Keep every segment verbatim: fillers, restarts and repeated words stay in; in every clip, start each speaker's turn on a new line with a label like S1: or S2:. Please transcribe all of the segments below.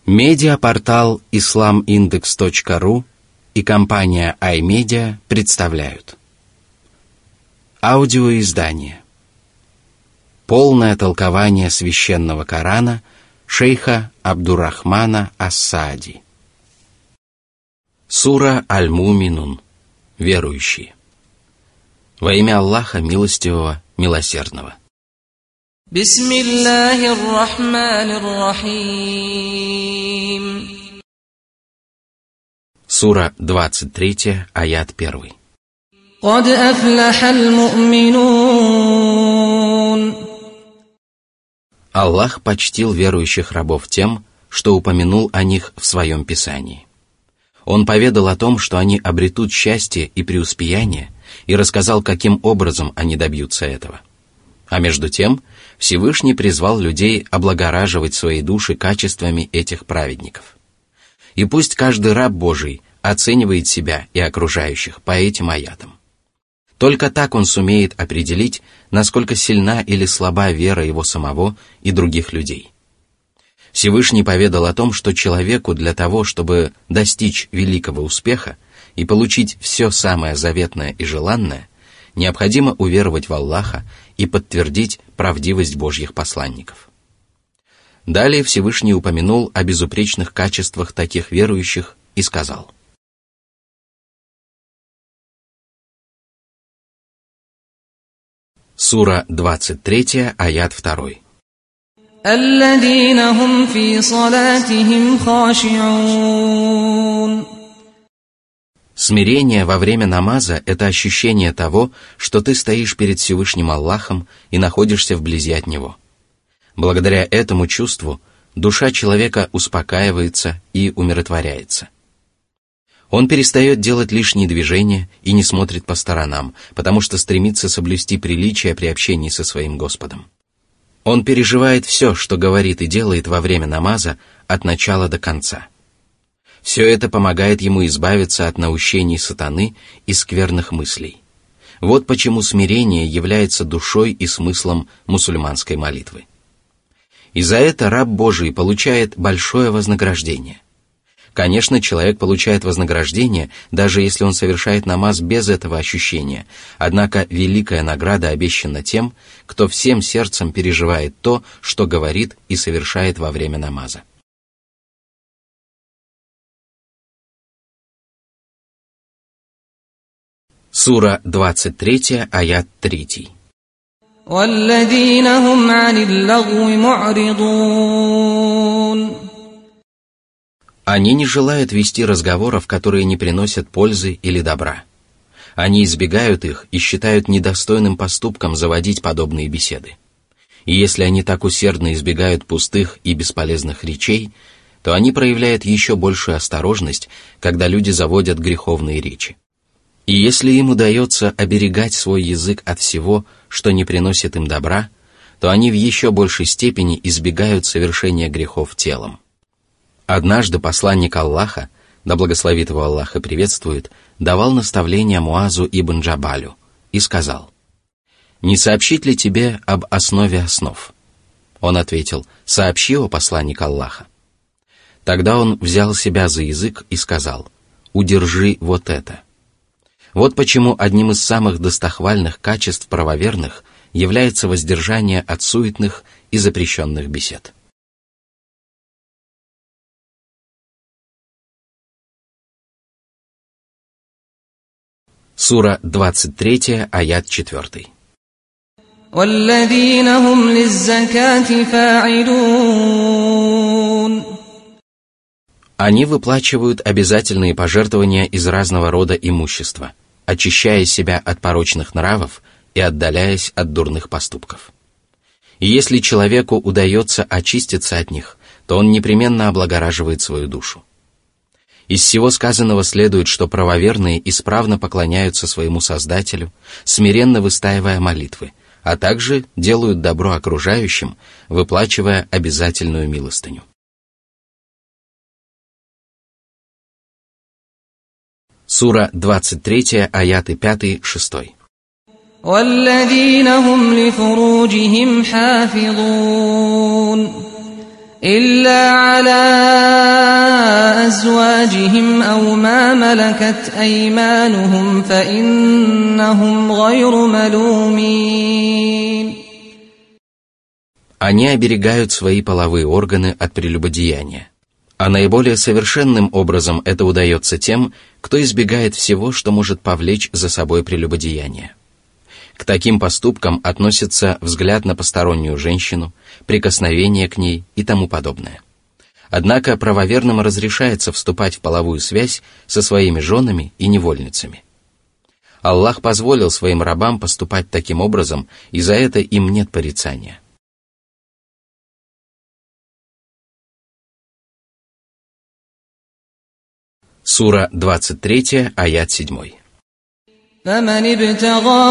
S1: Медиапортал ислам индекс точка ру и компания iMedia представляют аудиоиздание «Полное толкование священного Корана» шейха Абдуррахмана ас-Саади. Сура Аль-Муминун. Верующие. Во имя Аллаха Милостивого, Милосердного.
S2: Бисмиллахир-рахманир-рахим.
S1: Сура двадцать три, аят один.
S2: Кад афлахал му'минун.
S1: Аллах почтил верующих рабов тем, что упомянул о них в своем Писании. Он поведал о том, что они обретут счастье и преуспеяние, и рассказал, каким образом они добьются этого. А между тем, Всевышний призвал людей облагораживать свои души качествами этих праведников. И пусть каждый раб Божий оценивает себя и окружающих по этим аятам. Только так он сумеет определить, насколько сильна или слаба вера его самого и других людей. Всевышний поведал о том, что человеку для того, чтобы достичь великого успеха и получить все самое заветное и желанное, необходимо уверовать в Аллаха и подтвердить правдивость Божьих посланников. Далее Всевышний упомянул о безупречных качествах таких верующих и сказал: Сура двадцать три, аят два.
S2: Алладзина хум фи салатихим хаши'ун.
S1: Смирение во время намаза – это ощущение того, что ты стоишь перед Всевышним Аллахом и находишься вблизи от Него. Благодаря этому чувству душа человека успокаивается и умиротворяется. Он перестает делать лишние движения и не смотрит по сторонам, потому что стремится соблюсти приличие при общении со своим Господом. Он переживает все, что говорит и делает во время намаза, от начала до конца. Все это помогает ему избавиться от наущений сатаны и скверных мыслей. Вот почему смирение является душой и смыслом мусульманской молитвы. И за это раб Божий получает большое вознаграждение. Конечно, человек получает вознаграждение, даже если он совершает намаз без этого ощущения, однако великая награда обещана тем, кто всем сердцем переживает то, что говорит и совершает во время намаза. Сура двадцать три, аят три.
S2: Валладзина хум анил лагви му'ридун.
S1: Они не желают вести разговоров, которые не приносят пользы или добра. Они избегают их и считают недостойным поступком заводить подобные беседы. И если они так усердно избегают пустых и бесполезных речей, то они проявляют еще большую осторожность, когда люди заводят греховные речи. И если им удается оберегать свой язык от всего, что не приносит им добра, то они в еще большей степени избегают совершения грехов телом. Однажды посланник Аллаха, да благословит его Аллах и приветствует, давал наставление Муазу ибн Джабалю и сказал: «Не сообщить ли тебе об основе основ?» Он ответил: «Сообщи, о посланник Аллаха». Тогда он взял себя за язык и сказал: «Удержи вот это». Вот почему одним из самых достохвальных качеств правоверных является воздержание от суетных и запрещенных бесед. Сура двадцать три, аят четыре.
S2: Валладзина хум лиззакати фа'илун.
S1: Они выплачивают обязательные пожертвования из разного рода имущества, очищая себя от порочных нравов и отдаляясь от дурных поступков. И если человеку удается очиститься от них, то он непременно облагораживает свою душу. Из всего сказанного следует, что правоверные исправно поклоняются своему Создателю, смиренно выстаивая молитвы, а также делают добро окружающим, выплачивая обязательную милостыню. Сура двадцать три, аяты пять-шесть.
S2: والذين هم لفروجهم حافظون إلا على أزواجهم أو ما ملكت أيمانهم فإنهم غير ملومين.
S1: Они оберегают свои половые органы от прелюбодеяния. А наиболее совершенным образом это удается тем, кто избегает всего, что может повлечь за собой прелюбодеяние. К таким поступкам относятся взгляд на постороннюю женщину, прикосновение к ней и тому подобное. Однако правоверным разрешается вступать в половую связь со своими женами и невольницами. Аллах позволил своим рабам поступать таким образом, и за это им нет порицания. Сура двадцать три, аят семь.
S2: فمن ابتغى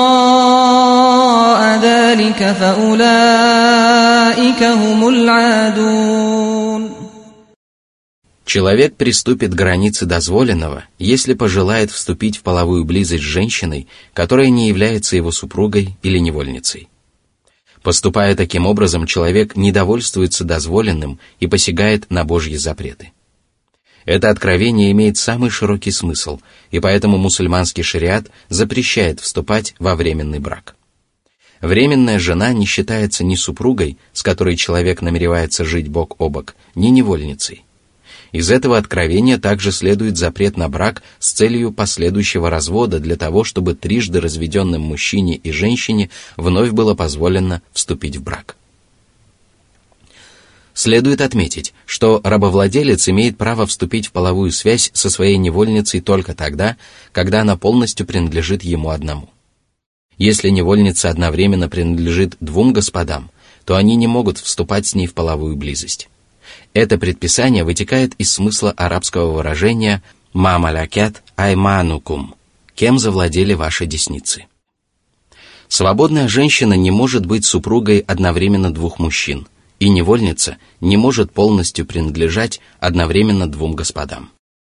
S2: وراء ذلك فأولئك هم العادون.
S1: Человек приступит к границе дозволенного, если пожелает вступить в половую близость с женщиной, которая не является его супругой или невольницей. Поступая таким образом, человек не довольствуется дозволенным и посягает на Божьи запреты. Это откровение имеет самый широкий смысл, и поэтому мусульманский шариат запрещает вступать во временный брак. Временная жена не считается ни супругой, с которой человек намеревается жить бок о бок, ни невольницей. Из этого откровения также следует запрет на брак с целью последующего развода для того, чтобы трижды разведенным мужчине и женщине вновь было позволено вступить в брак. Следует отметить, что рабовладелец имеет право вступить в половую связь со своей невольницей только тогда, когда она полностью принадлежит ему одному. Если невольница одновременно принадлежит двум господам, то они не могут вступать с ней в половую близость. Это предписание вытекает из смысла арабского выражения «ма малякят айманукум» – «кем завладели ваши десницы». Свободная женщина не может быть супругой одновременно двух мужчин, и невольница не может полностью принадлежать одновременно двум господам.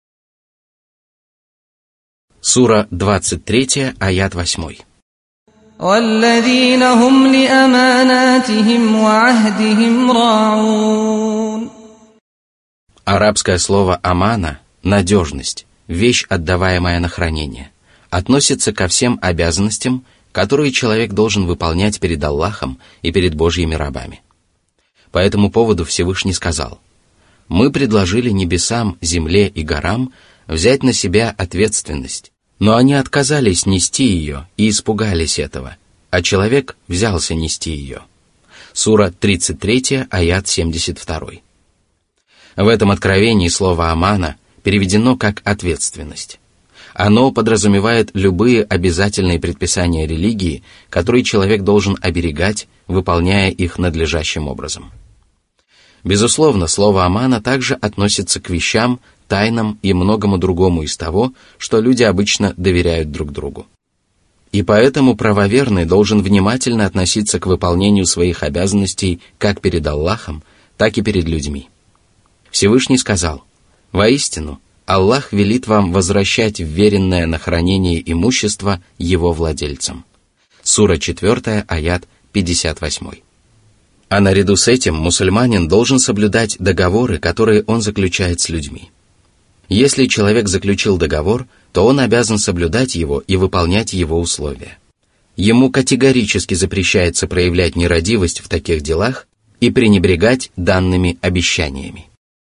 S1: Сура двадцать три, аят восемь.
S2: وَالَّذِينَ هُمْ لِأَمَانَاتِهِمْ وَعَهْدِهِمْ رَاعُونَ.
S1: Арабское слово «амана» – надежность, вещь, отдаваемая на хранение, относится ко всем обязанностям, которые человек должен выполнять перед Аллахом и перед Божьими рабами. По этому поводу Всевышний сказал: «Мы предложили небесам, земле и горам взять на себя ответственность, но они отказались нести ее и испугались этого, а человек взялся нести ее». Сура тридцать три, аят семьдесят два. В этом откровении слово «амана» переведено как «ответственность». Оно подразумевает любые обязательные предписания религии, которые человек должен оберегать, выполняя их надлежащим образом. Безусловно, слово «амана» также относится к вещам, тайнам и многому другому из того, что люди обычно доверяют друг другу. И поэтому правоверный должен внимательно относиться к выполнению своих обязанностей как перед Аллахом, так и перед людьми. Всевышний сказал: «Воистину, Аллах велит вам возвращать вверенное на хранение имущество его владельцам». Сура четыре, аят пятьдесят восемь. А наряду с этим мусульманин должен соблюдать договоры, которые он заключает с людьми. Если человек заключил договор, то он обязан соблюдать его и выполнять его условия. Ему категорически запрещается проявлять нерадивость в таких делах и пренебрегать данными обещаниями.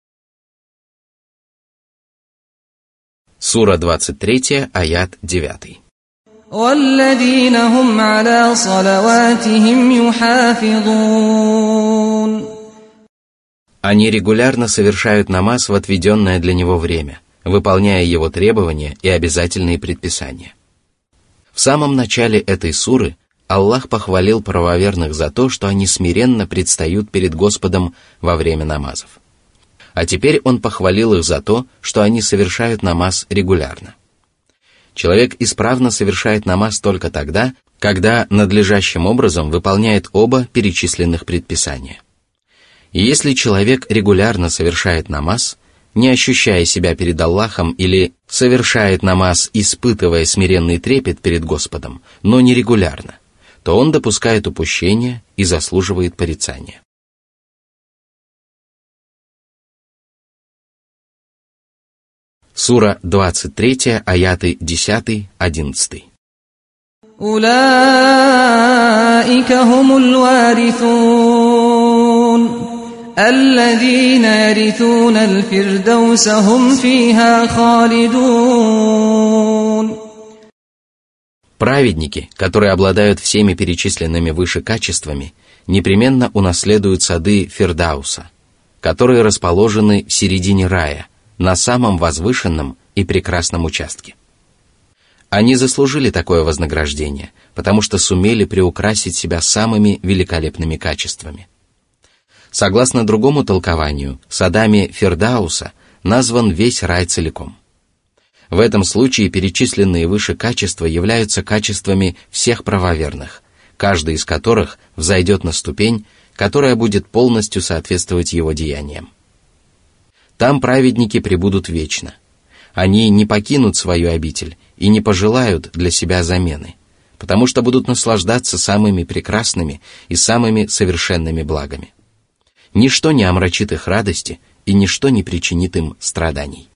S1: Сура двадцать три, аят девять.
S2: وَالَّذِينَ هُمْ عَلَى صَلَوَاتِهِمْ يُحَافِظُونَ.
S1: Они регулярно совершают намаз в отведенное для него время, выполняя его требования и обязательные предписания. В самом начале этой суры Аллах похвалил правоверных за то, что они смиренно предстают перед Господом во время намазов. А теперь Он похвалил их за то, что они совершают намаз регулярно. Человек исправно совершает намаз только тогда, когда надлежащим образом выполняет оба перечисленных предписания. И если человек регулярно совершает намаз, не ощущая себя перед Аллахом, или совершает намаз, испытывая смиренный трепет перед Господом, но нерегулярно, то он допускает упущение и заслуживает порицания. Сура двадцать три, аяты десять одиннадцать.
S2: أولئك هم الوارثون الذين يرثون الفردوس هم فيها خالدون.
S1: Праведники, которые обладают всеми перечисленными выше качествами, непременно унаследуют сады Фирдауса, которые расположены в середине рая, на самом возвышенном и прекрасном участке. Они заслужили такое вознаграждение, потому что сумели приукрасить себя самыми великолепными качествами. Согласно другому толкованию, садами Фирдауса назван весь рай целиком. В этом случае перечисленные выше качества являются качествами всех правоверных, каждый из которых взойдет на ступень, которая будет полностью соответствовать его деяниям. Там праведники пребудут вечно. Они не покинут свою обитель и не пожелают для себя замены, потому что будут наслаждаться самыми прекрасными и самыми совершенными благами. Ничто не омрачит их радости, и ничто не причинит им страданий.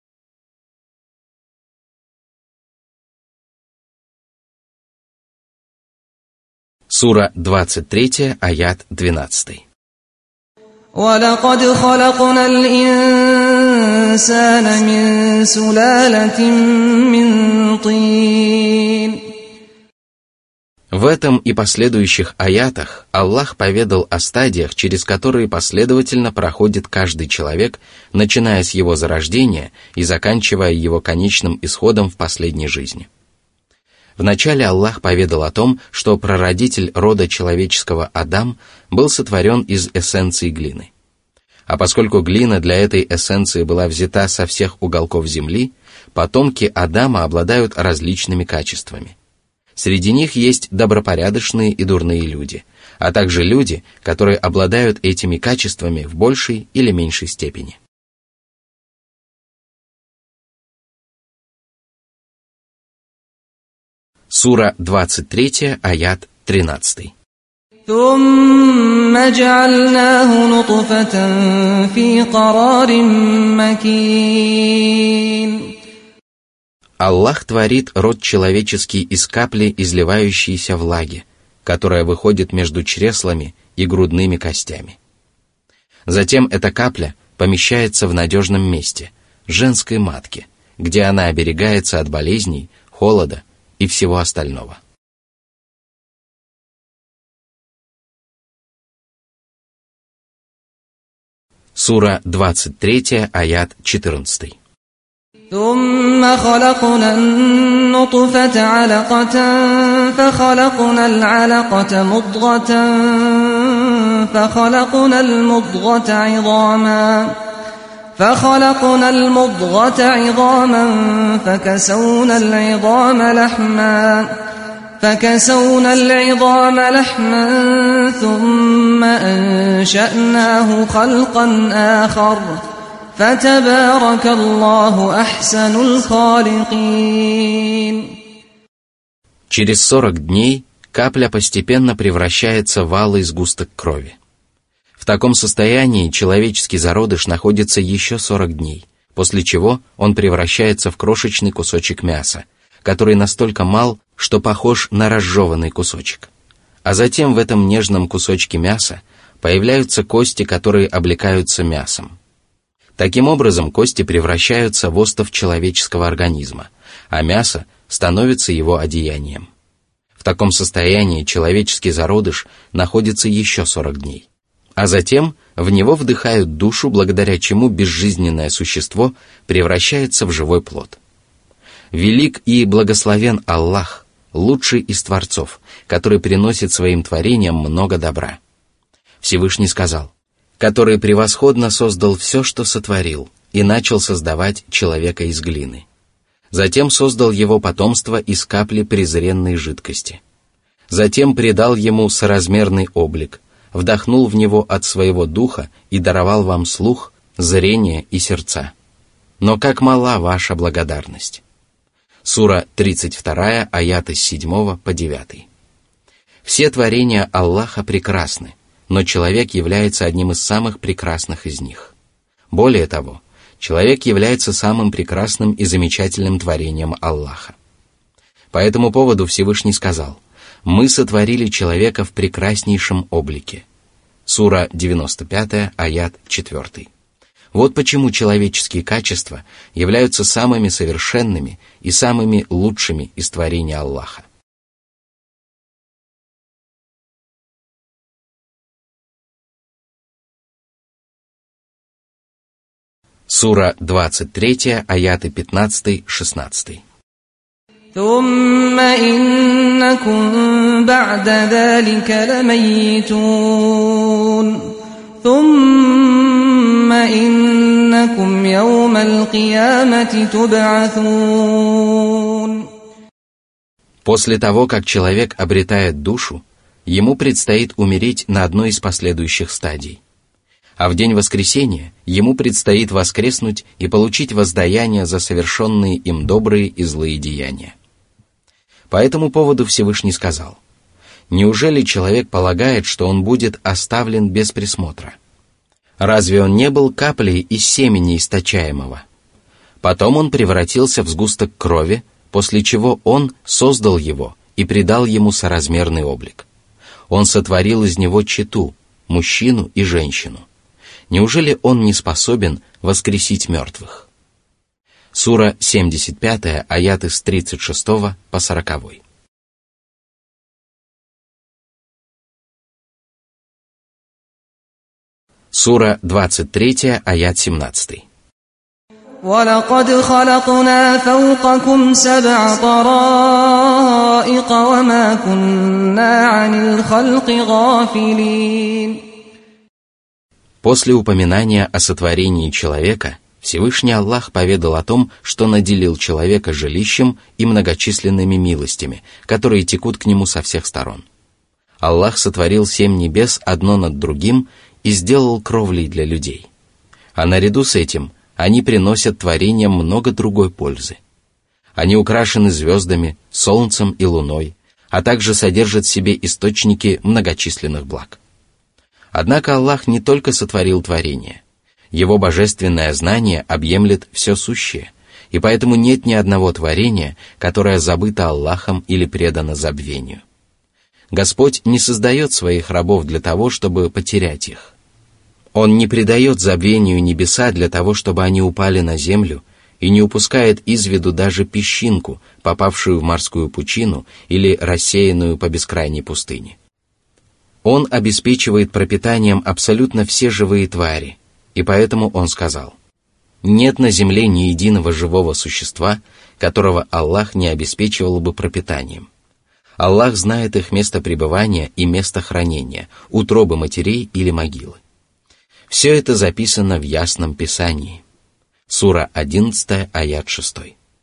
S1: Сура двадцать три, аят двенадцать.
S2: وَلَقَدْ خَلَقْنَا الْإِنسَانَ مِنْ سُلَالَةٍ مِنْ طِينٍ.
S1: В этом и последующих аятах Аллах поведал о стадиях, через которые последовательно проходит каждый человек, начиная с его зарождения и заканчивая его конечным исходом в последней жизни. Вначале Аллах поведал о том, что прародитель рода человеческого Адам был сотворен из эссенции глины. А поскольку глина для этой эссенции была взята со всех уголков земли, потомки Адама обладают различными качествами. Среди них есть добропорядочные и дурные люди, а также люди, которые обладают этими качествами в большей или меньшей степени. Сура двадцать три, аят тринадцать.
S2: ثُمَّ جَعَلْنَاهُ نُطْفَةً فِي قَرَارٍ مَكِينٍ.
S1: Аллах творит род человеческий из капли изливающейся влаги, которая выходит между чреслами и грудными костями. Затем эта капля помещается в надежном месте, женской матке, где она оберегается от болезней, холода и всего остального. Сура двадцать три, аят четырнадцать.
S2: ثُمَّ خَلَقْنَا النُّطْفَةَ عَلَقَةً فَخَلَقْنَا الْعَلَقَةَ مُضْغَةً فَخَلَقْنَا الْمُضْغَةَ عِظَامًا فَخَلَقْنَا الْمُضْغَةَ عِظَامًا فَكَسَوْنَا الْعِظَامَ لَحْمًا فَكَسَوْنَا الْعِظَامَ لَحْمًا ثُمَّ أَنشَأْنَاهُ خَلْقًا آخَرَ فَتَبَارَكَ اللَّهُ أَحْسَنُ الْخَالِقِينَ.
S1: Через сорок дней капля постепенно превращается в алый сгусток крови. В таком состоянии человеческий зародыш находится еще сорок дней, после чего он превращается в крошечный кусочек мяса, который настолько мал, что похож на разжеванный кусочек. А затем в этом нежном кусочке мяса появляются кости, которые облекаются мясом. Таким образом, кости превращаются в остов человеческого организма, а мясо становится его одеянием. В таком состоянии человеческий зародыш находится еще сорок дней. А затем в него вдыхают душу, благодаря чему безжизненное существо превращается в живой плод. Велик и благословен Аллах, лучший из творцов, который приносит своим творениям много добра. Всевышний сказал: который превосходно создал все, что сотворил, и начал создавать человека из глины. Затем создал его потомство из капли презренной жидкости. Затем придал ему соразмерный облик, вдохнул в него от своего духа и даровал вам слух, зрение и сердца. Но как мала ваша благодарность. Сура тридцать два, аяты с седьмого по девятый. Все творения Аллаха прекрасны, но человек является одним из самых прекрасных из них. Более того, человек является самым прекрасным и замечательным творением Аллаха. По этому поводу Всевышний сказал: «Мы сотворили человека в прекраснейшем облике». Сура девяносто пять, аят четыре. Вот почему человеческие качества являются самыми совершенными и самыми лучшими из творений Аллаха. Сура двадцать три, аяты пятнадцать-шестнадцать.
S2: ثم إنكم بعد ذلك لميتون ثم إنكم يوم القيامة تبعثون.
S1: После того, как человек обретает душу, ему предстоит умереть на одной из последующих стадий. А в день воскресения ему предстоит воскреснуть и получить воздаяние за совершенные им добрые и злые деяния. По этому поводу Всевышний сказал: «Неужели человек полагает, что он будет оставлен без присмотра? Разве он не был каплей из семени источаемого? Потом он превратился в сгусток крови, после чего он создал его и придал ему соразмерный облик. Он сотворил из него чету, мужчину и женщину. Неужели он не способен воскресить мертвых?» Сура семьдесят пять, аяты с тридцать шесть по сорок. Сура двадцать три, аят семнадцать.
S2: وَلَقَدْ خَلَقْنَا فَوْقَكُمْ سَبْعَ طَرَائِقَ وَمَا كُنَّا عَنِ الْخَلْقِ غَافِلِينَ.
S1: После упоминания о сотворении человека, Всевышний Аллах поведал о том, что наделил человека жилищем и многочисленными милостями, которые текут к нему со всех сторон. Аллах сотворил семь небес одно над другим и сделал кровлей для людей. А наряду с этим они приносят творениям много другой пользы. Они украшены звездами, солнцем и луной, а также содержат в себе источники многочисленных благ. Однако Аллах не только сотворил творение. Его божественное знание объемлет все сущее, и поэтому нет ни одного творения, которое забыто Аллахом или предано забвению. Господь не создает своих рабов для того, чтобы потерять их. Он не предает забвению небеса для того, чтобы они упали на землю, и не упускает из виду даже песчинку, попавшую в морскую пучину или рассеянную по бескрайней пустыне. Он обеспечивает пропитанием абсолютно все живые твари, и поэтому он сказал: «Нет на земле ни единого живого существа, которого Аллах не обеспечивал бы пропитанием. Аллах знает их место пребывания и место хранения, утробы матерей или могилы. Все это записано в Ясном Писании». Сура одиннадцать, аят шесть.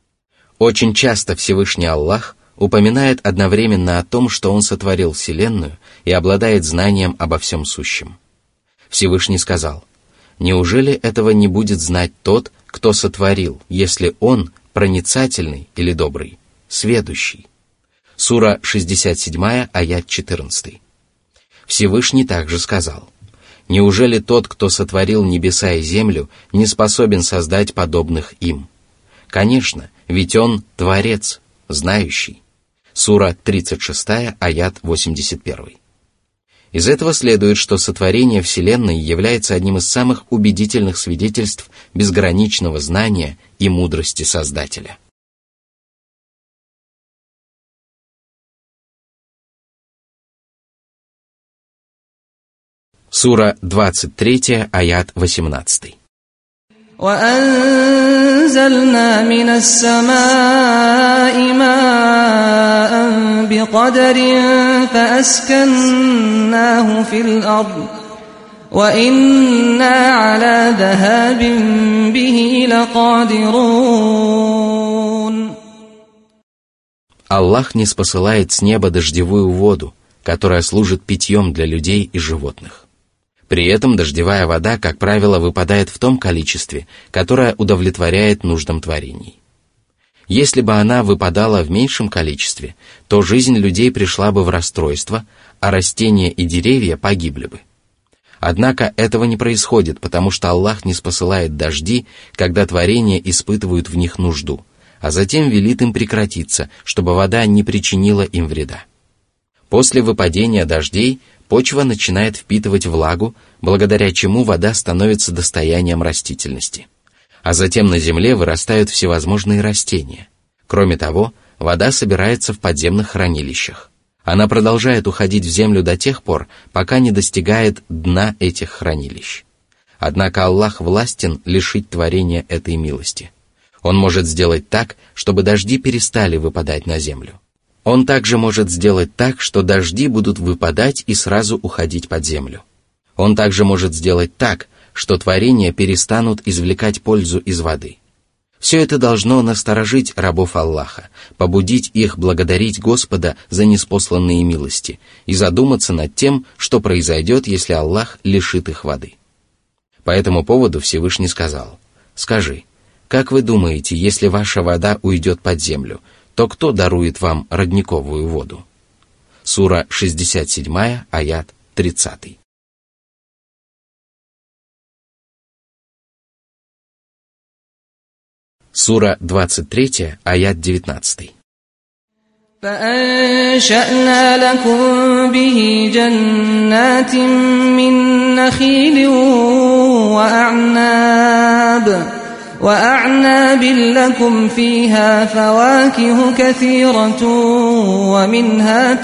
S1: Очень часто Всевышний Аллах упоминает одновременно о том, что Он сотворил Вселенную и обладает знанием обо всем сущем. Всевышний сказал: «Неужели этого не будет знать тот, кто сотворил, если он проницательный или добрый, сведущий?» Сура шестьдесят семь, аят четырнадцать. Всевышний также сказал: «Неужели тот, кто сотворил небеса и землю, не способен создать подобных им? Конечно, ведь он Творец, знающий». Сура тридцать шесть, аят восемьдесят один. Из этого следует, что сотворение Вселенной является одним из самых убедительных свидетельств безграничного знания и мудрости Создателя. Сура двадцать три, аят восемнадцать.
S2: وَأَنزَلْنَا مِنَ السَّمَاءِ مَاءً بِقَدَرٍ فَأَسْكَنَّاهُ فِي الْأَرْضِ وَإِنَّا عَلَى ذَهَابٍ بِهِ لَقَادِرُونَ.
S1: Аллах ниспосылает с неба дождевую воду, которая служит питьем для людей и животных. При этом дождевая вода, как правило, выпадает в том количестве, которое удовлетворяет нуждам творений. Если бы она выпадала в меньшем количестве, то жизнь людей пришла бы в расстройство, а растения и деревья погибли бы. Однако этого не происходит, потому что Аллах не спосылает дожди, когда творения испытывают в них нужду, а затем велит им прекратиться, чтобы вода не причинила им вреда. После выпадения дождей почва начинает впитывать влагу, благодаря чему вода становится достоянием растительности. А затем на земле вырастают всевозможные растения. Кроме того, вода собирается в подземных хранилищах. Она продолжает уходить в землю до тех пор, пока не достигает дна этих хранилищ. Однако Аллах властен лишить творения этой милости. Он может сделать так, чтобы дожди перестали выпадать на землю. Он также может сделать так, что дожди будут выпадать и сразу уходить под землю. Он также может сделать так, что творения перестанут извлекать пользу из воды. Все это должно насторожить рабов Аллаха, побудить их благодарить Господа за ниспосланные милости и задуматься над тем, что произойдет, если Аллах лишит их воды. По этому поводу Всевышний сказал: «Скажи, как вы думаете, если ваша вода уйдет под землю, то кто дарует вам родниковую воду?» Сура шестьдесят семь, аят тридцать. Сура двадцать три, аят девятнадцать.
S2: فأنشأنا لكم به جنات من نخيل وأعناب وأعناب لكم فيها فواكه كثيرة ومنها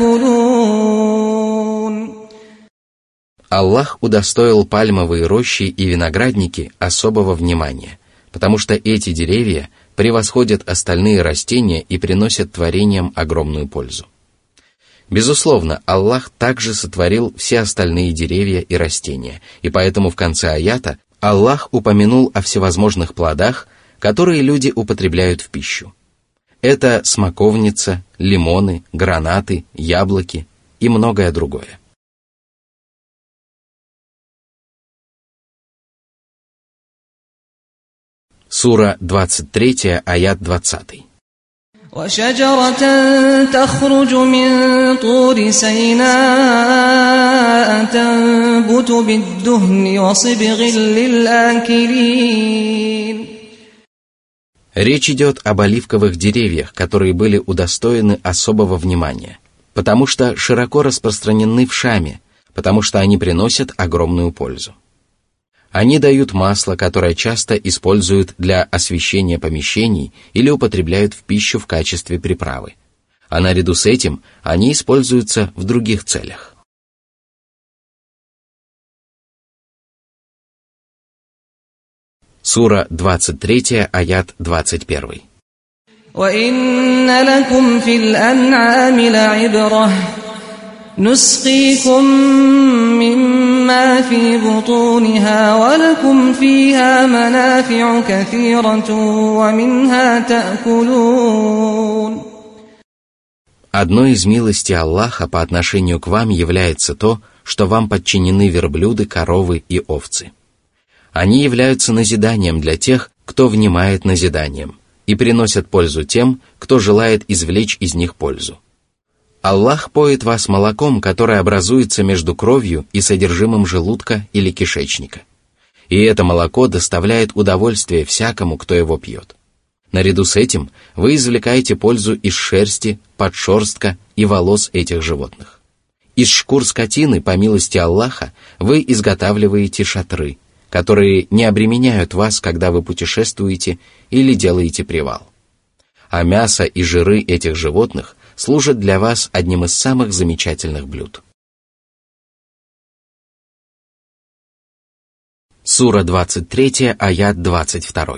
S2: تأكلون.
S1: Аллах удостоил пальмовые рощи и виноградники особого внимания, потому что эти деревья превосходят остальные растения и приносят творениям огромную пользу. Безусловно, Аллах также сотворил все остальные деревья и растения, и поэтому в конце аята Аллах упомянул о всевозможных плодах, которые люди употребляют в пищу. Это смоковница, лимоны, гранаты, яблоки и многое другое. Сура двадцать три, аят двадцать.
S2: وشجرة تخرج من طور سيناء تنبت بالدهن وصبغ للآكلين.
S1: Речь идет об оливковых деревьях, которые были удостоены особого внимания, потому что широко распространены в Шаме, потому что они приносят огромную пользу. Они дают масло, которое часто используют для освещения помещений или употребляют в пищу в качестве приправы. А наряду с этим они используются в других целях. Сура двадцать три, аят двадцать один.
S2: وَإِنَّ لَكُمْ فِي الْأَنْعَامِ لَعِبْرَةً نسقيكم مما في بطونها ولكم فيها منافع كثيرة ومنها تأكلون.
S1: Одной из милостей Аллаха по отношению к вам является то, что вам подчинены верблюды, коровы и овцы. Они являются назиданием для тех, кто внимает назиданием, и приносят пользу тем, кто желает извлечь из них пользу. Аллах поет вас молоком, которое образуется между кровью и содержимым желудка или кишечника. И это молоко доставляет удовольствие всякому, кто его пьет. Наряду с этим вы извлекаете пользу из шерсти, подшерстка и волос этих животных. Из шкур скотины, по милости Аллаха, вы изготавливаете шатры, которые не обременяют вас, когда вы путешествуете или делаете привал. А мясо и жиры этих животных служат для вас одним из самых замечательных блюд. Сура двадцать три, аят двадцать два.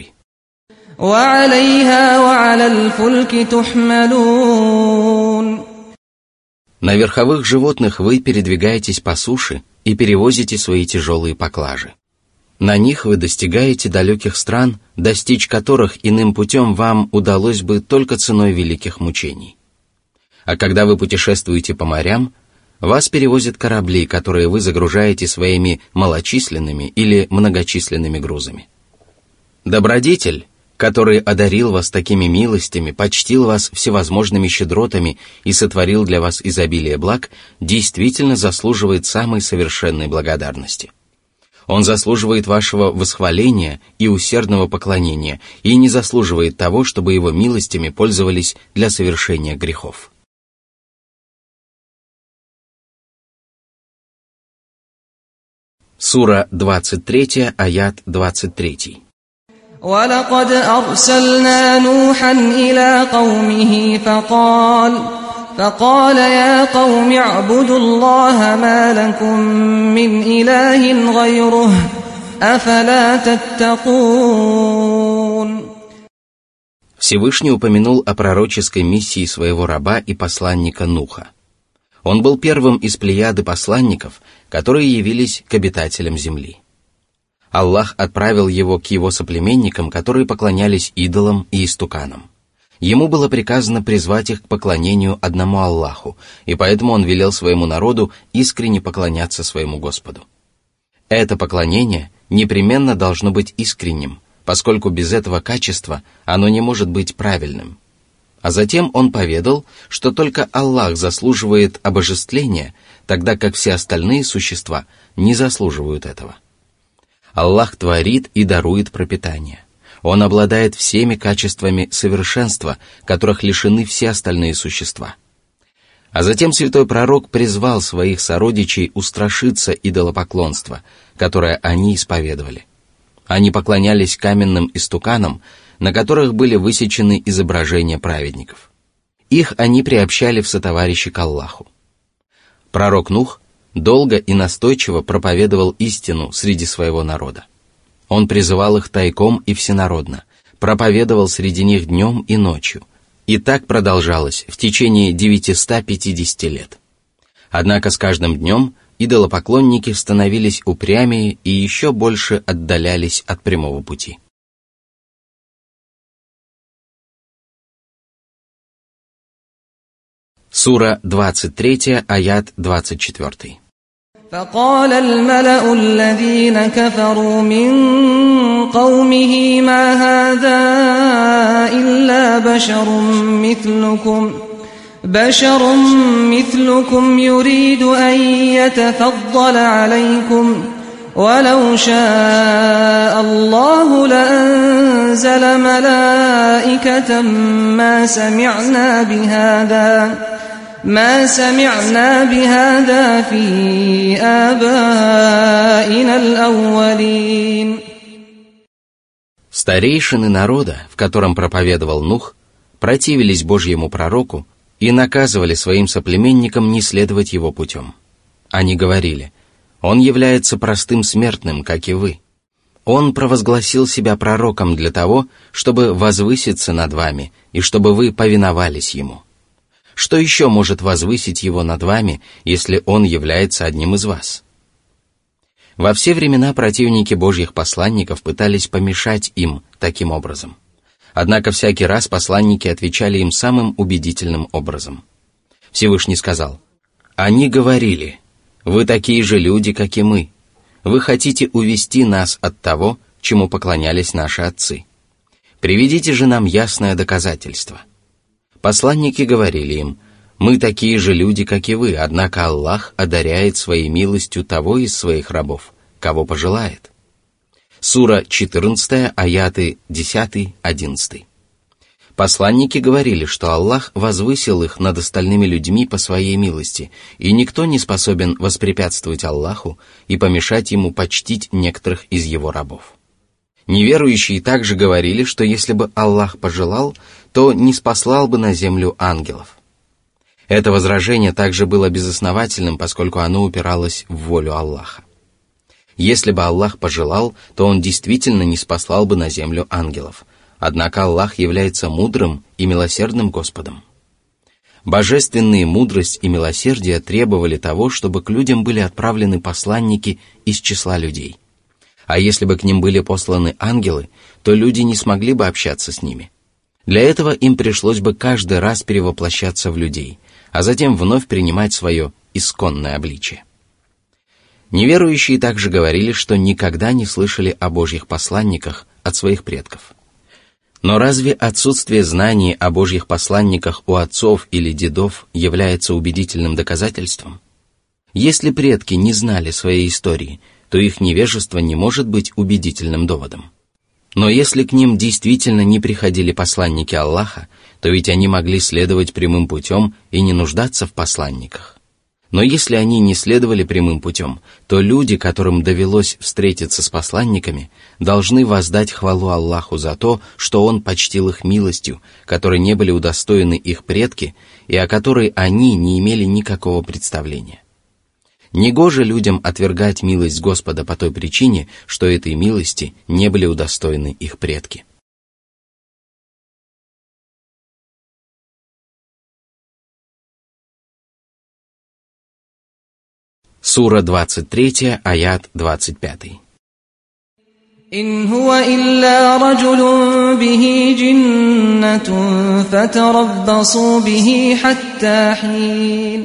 S1: На верховых животных вы передвигаетесь по суше и перевозите свои тяжелые поклажи. На них вы достигаете далеких стран, достичь которых иным путем вам удалось бы только ценой великих мучений. А когда вы путешествуете по морям, вас перевозят корабли, которые вы загружаете своими малочисленными или многочисленными грузами. Добродетель, который одарил вас такими милостями, почтил вас всевозможными щедротами и сотворил для вас изобилие благ, действительно заслуживает самой совершенной благодарности. Он заслуживает вашего восхваления и усердного поклонения и не заслуживает того, чтобы его милостями пользовались для совершения грехов. Сура двадцать три, аят двадцать три.
S2: وَلَقَدْ أَرْسَلْنَا نُوحًا إِلَىٰ قَوْمِهِ فَقَالَ فَقَالَ يَا قَوْمِ اعْبُدُوا اللَّهَ مَا لَكُم مِّنْ إِلَٰهٍ غَيْرُهُ أَفَلَا تَتَّقُونَ.
S1: Всевышний упомянул о пророческой миссии своего раба и посланника Нуха. Он был первым из плеяды посланников, которые явились к обитателям земли. Аллах отправил его к его соплеменникам, которые поклонялись идолам и истуканам. Ему было приказано призвать их к поклонению одному Аллаху, и поэтому он велел своему народу искренне поклоняться своему Господу. Это поклонение непременно должно быть искренним, поскольку без этого качества оно не может быть правильным. А затем он поведал, что только Аллах заслуживает обожествления, тогда как все остальные существа не заслуживают этого. Аллах творит и дарует пропитание. Он обладает всеми качествами совершенства, которых лишены все остальные существа. А затем святой пророк призвал своих сородичей устрашиться идолопоклонства, которое они исповедовали. Они поклонялись каменным истуканам, на которых были высечены изображения праведников. Их они приобщали в сотоварищи к Аллаху. Пророк Нух долго и настойчиво проповедовал истину среди своего народа. Он призывал их тайком и всенародно, проповедовал среди них днем и ночью. И так продолжалось в течение девятьсот пятьдесят лет. Однако с каждым днем идолопоклонники становились упрямее и еще больше отдалялись от прямого пути. Сура двадцать три, аят двадцать четыре.
S2: فقال الملأ الذين كفروا من قومه ما هذا إلا بشر مثلكم بشر مثلكم يريد أن يتفضل عليكم ولو شاء الله لأنزل ملائكة ما سمعنا بهذا ما سمعنا بهذا في آبائنا الأولين.
S1: Старейшины народа, в котором проповедовал Нух, противились Божьему пророку и наказывали своим соплеменникам не следовать его путем. Они говорили: «Он является простым смертным, как и вы. Он провозгласил себя пророком для того, чтобы возвыситься над вами и чтобы вы повиновались ему. Что еще может возвысить его над вами, если он является одним из вас?» Во все времена противники Божьих посланников пытались помешать им таким образом. Однако всякий раз посланники отвечали им самым убедительным образом. Всевышний сказал: «Они говорили: вы такие же люди, как и мы. Вы хотите увести нас от того, чему поклонялись наши отцы. Приведите же нам ясное доказательство». Посланники говорили им: «Мы такие же люди, как и вы, однако Аллах одаряет своей милостью того из своих рабов, кого пожелает». Сура четырнадцать, аяты десять одиннадцать. Посланники говорили, что Аллах возвысил их над остальными людьми по своей милости, и никто не способен воспрепятствовать Аллаху и помешать ему почтить некоторых из его рабов. Неверующие также говорили, что если бы Аллах пожелал, то не спаслал бы на землю ангелов. Это возражение также было безосновательным, поскольку оно упиралось в волю Аллаха. Если бы Аллах пожелал, то Он действительно не спаслал бы на землю ангелов. Однако Аллах является мудрым и милосердным Господом. Божественные мудрость и милосердие требовали того, чтобы к людям были отправлены посланники из числа людей. А если бы к ним были посланы ангелы, то люди не смогли бы общаться с ними. Для этого им пришлось бы каждый раз перевоплощаться в людей, а затем вновь принимать свое исконное обличие. Неверующие также говорили, что никогда не слышали о Божьих посланниках от своих предков. Но разве отсутствие знаний о Божьих посланниках у отцов или дедов является убедительным доказательством? Если предки не знали своей истории, то их невежество не может быть убедительным доводом. Но если к ним действительно не приходили посланники Аллаха, то ведь они могли следовать прямым путем и не нуждаться в посланниках. Но если они не следовали прямым путем, то люди, которым довелось встретиться с посланниками, должны воздать хвалу Аллаху за то, что Он почтил их милостью, которой не были удостоены их предки и о которой они не имели никакого представления. Негоже людям отвергать милость Господа по той причине, что этой милости не были удостоены их предки. Сура двадцать три, аят двадцать пять.
S2: «Ин хуа илля раджулун бихи джиннатун, фатараббасу бихи хатта хин».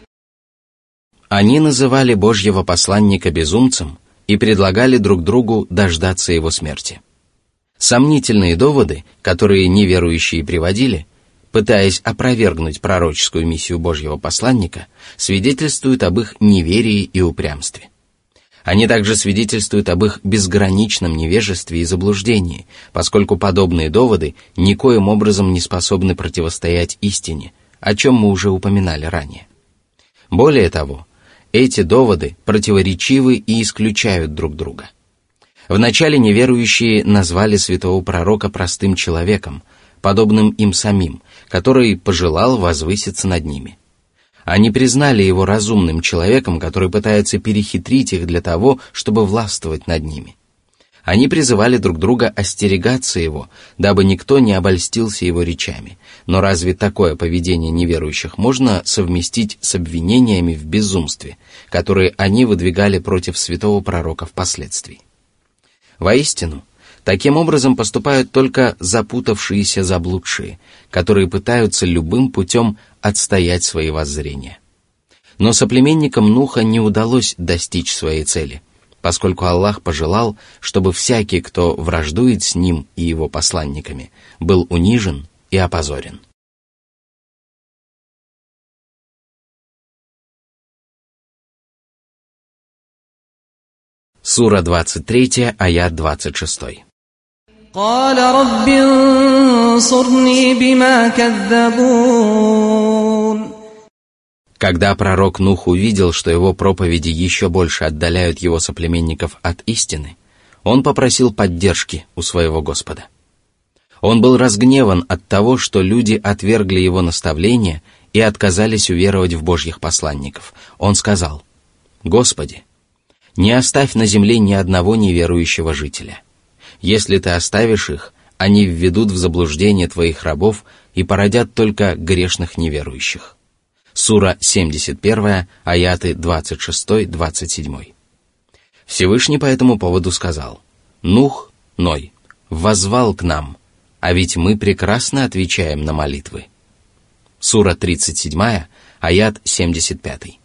S1: Они называли Божьего посланника безумцем и предлагали друг другу дождаться его смерти. Сомнительные доводы, которые неверующие приводили, пытаясь опровергнуть пророческую миссию Божьего посланника, свидетельствуют об их неверии и упрямстве. Они также свидетельствуют об их безграничном невежестве и заблуждении, поскольку подобные доводы никоим образом не способны противостоять истине, о чем мы уже упоминали ранее. Более того, эти доводы противоречивы и исключают друг друга. Вначале неверующие назвали святого пророка простым человеком, подобным им самим, который пожелал возвыситься над ними. Они признали его разумным человеком, который пытается перехитрить их для того, чтобы властвовать над ними. Они призывали друг друга остерегаться его, дабы никто не обольстился его речами. Но разве такое поведение неверующих можно совместить с обвинениями в безумстве, которые они выдвигали против святого пророка впоследствии? Воистину, таким образом поступают только запутавшиеся заблудшие, которые пытаются любым путем отстоять свои воззрения. Но соплеменникам Нуха не удалось достичь своей цели, поскольку Аллах пожелал, чтобы всякий, кто враждует с Ним и Его посланниками, был унижен и опозорен. Сура двадцать три, аят двадцать шесть.
S2: قال رب انصرني بما كذبون.
S1: Когда пророк Нух увидел, что его проповеди еще больше отдаляют его соплеменников от истины, он попросил поддержки у своего Господа. Он был разгневан от того, что люди отвергли его наставления и отказались уверовать в Божьих посланников. Он сказал: «Господи, не оставь на земле ни одного неверующего жителя. Если ты оставишь их, они введут в заблуждение твоих рабов и породят только грешных неверующих». Сура семьдесят один, аяты двадцать шесть двадцать семь. Всевышний по этому поводу сказал: «Нух, Ной, воззвал к нам, а ведь мы прекрасно отвечаем на молитвы». Сура тридцать семь, аят семьдесят пять.